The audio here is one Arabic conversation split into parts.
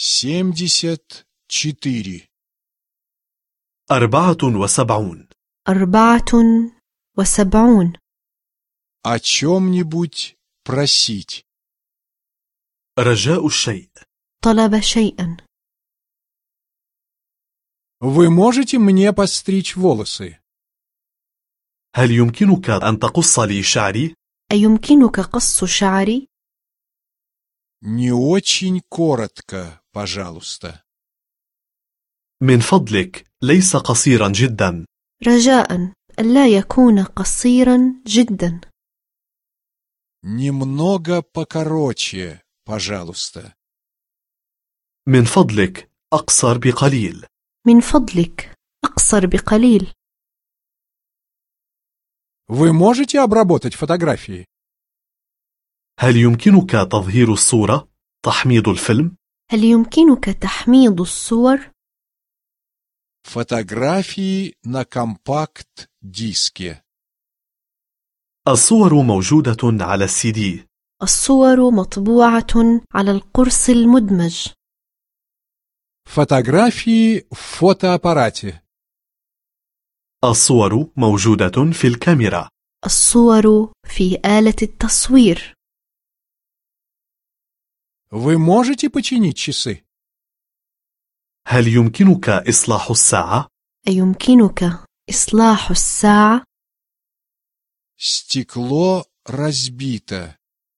74. 74. 74. О чем-нибудь просить. رجاء الشيء. طلب شيئا. Вы можете мне постричь волосы? هل يمكنك أن تقص لي شعري؟ أيمكنك قص شعري؟ Не очень коротко, пожалуйста. من فضلك ليس قصيرا جدا. رجاء ألا يكون قصيرا جدا. Немного покороче, пожалуйста. من فضلك أقصر بقليل. من فضلك أقصر بقليل. Вы можете обработать фотографии? هل يمكنك تظهير الصورة؟ تحميض الفيلم؟ هل يمكنك تحميض الصور؟ Фотографии на компакт-диске. الصور موجودة على السي دي. الصور مطبوعة على القرص المدمج. Фотографии в фотоаппарате. الصور موجودة في الكاميرا. الصور في آلة التصوير. Вы можете починить часы? هل يمكنك إصلاح الساعة؟ أيمكنك إصلاح الساعة؟ Стекло разбито.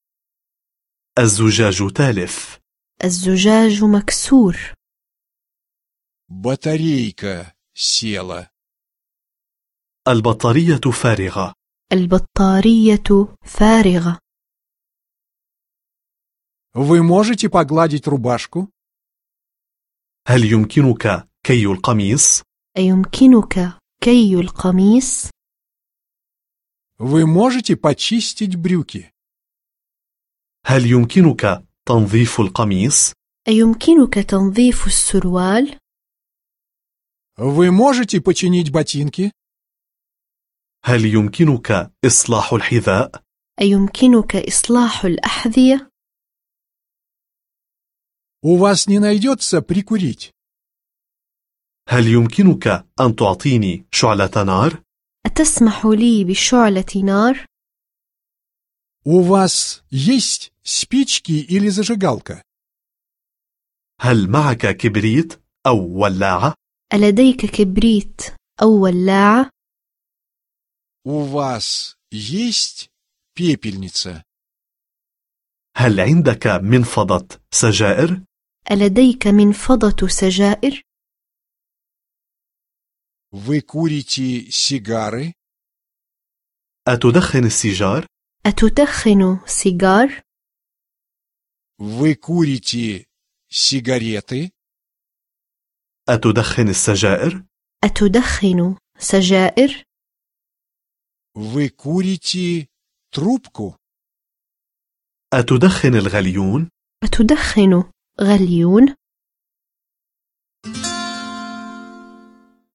الزجاج تالف. الزجاج مكسور. Батарейка села. البطارية فارغة. البطارية فارغة. Вы можете погладить рубашку? هل يمكنك كي القميص؟ أيمكنك كي القميص؟ Вы можете почистить брюки? هل يمكنك تنظيف القميص؟ أيمكنك تنظيف السروال؟ Вы можете починить ботинки? هل يمكنك إصلاح الحذاء؟ أيمكنك إصلاح الأحذية؟ У вас не найдется прикурить? هل يمكنك أن تعطيني شعلة نار؟ أتسمح لي بشعلة نار؟ У вас есть спички или зажигалка? هل معك كبريت أو ولاعة؟ ألديك كبريت أو ولاعة؟ У вас есть пепельница? هل عندك منفضة سجائر؟ ألديك منفضة سجائر؟ Вы курите сигары? أتدخن السيجار؟ أتدخن سيجار؟ Вы курите сигареты? أتدخن السجائر؟ أتدخن سجائر؟ Вы курите трубку? أتدخن الغليون؟ أتدخن غليون؟